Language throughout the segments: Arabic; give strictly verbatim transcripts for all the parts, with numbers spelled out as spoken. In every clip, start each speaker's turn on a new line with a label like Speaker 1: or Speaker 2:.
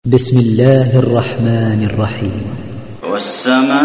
Speaker 1: بسم الله الرحمن الرحيم.
Speaker 2: والسماء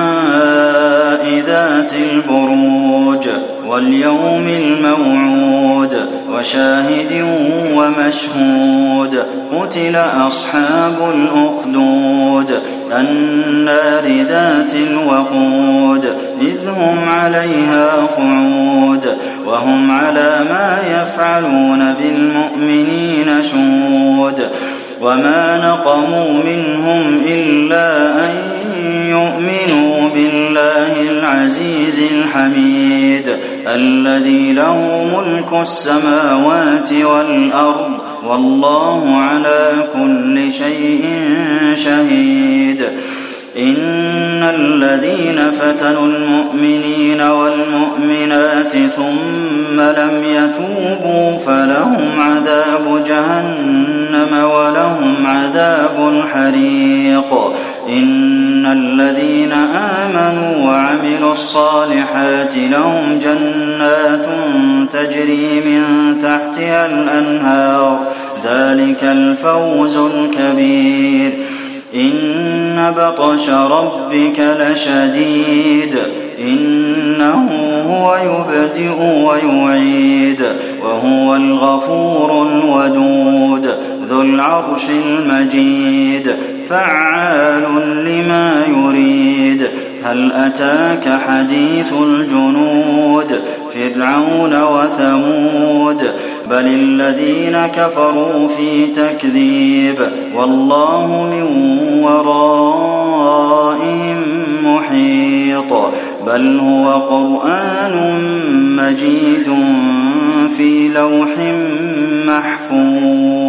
Speaker 2: ذات البروج واليوم الموعود وشاهد ومشهود قتل أصحاب الأخدود النار ذات الوقود إذ هم عليها قعود وهم على ما يفعلون بالمؤمنين شهود وما نقموا منهم إلا أن يؤمنوا بالله العزيز الحميد الذي له ملك السماوات والأرض والله على كل شيء شهيد. إن الذين فتنوا المؤمنين والمؤمنات ثم لم يتوبوا فلهم عذاب جهنم ولهم عذاب الحريق. إن الذين آمنوا وعملوا الصالحات لهم جنات تجري من تحتها الأنهار ذلك الفوز الكبير. إن بطش ربك لشديد إنه هو يبدئ ويعيد وهو الغفور الودود ذو العرش المجيد فعال لما يريد. هل أتاك حديث الجنود فرعون وثمود بل الذين كفروا في تكذيب والله من ورائهم محيط. بل هو قرآن مجيد في لوح محفوظ.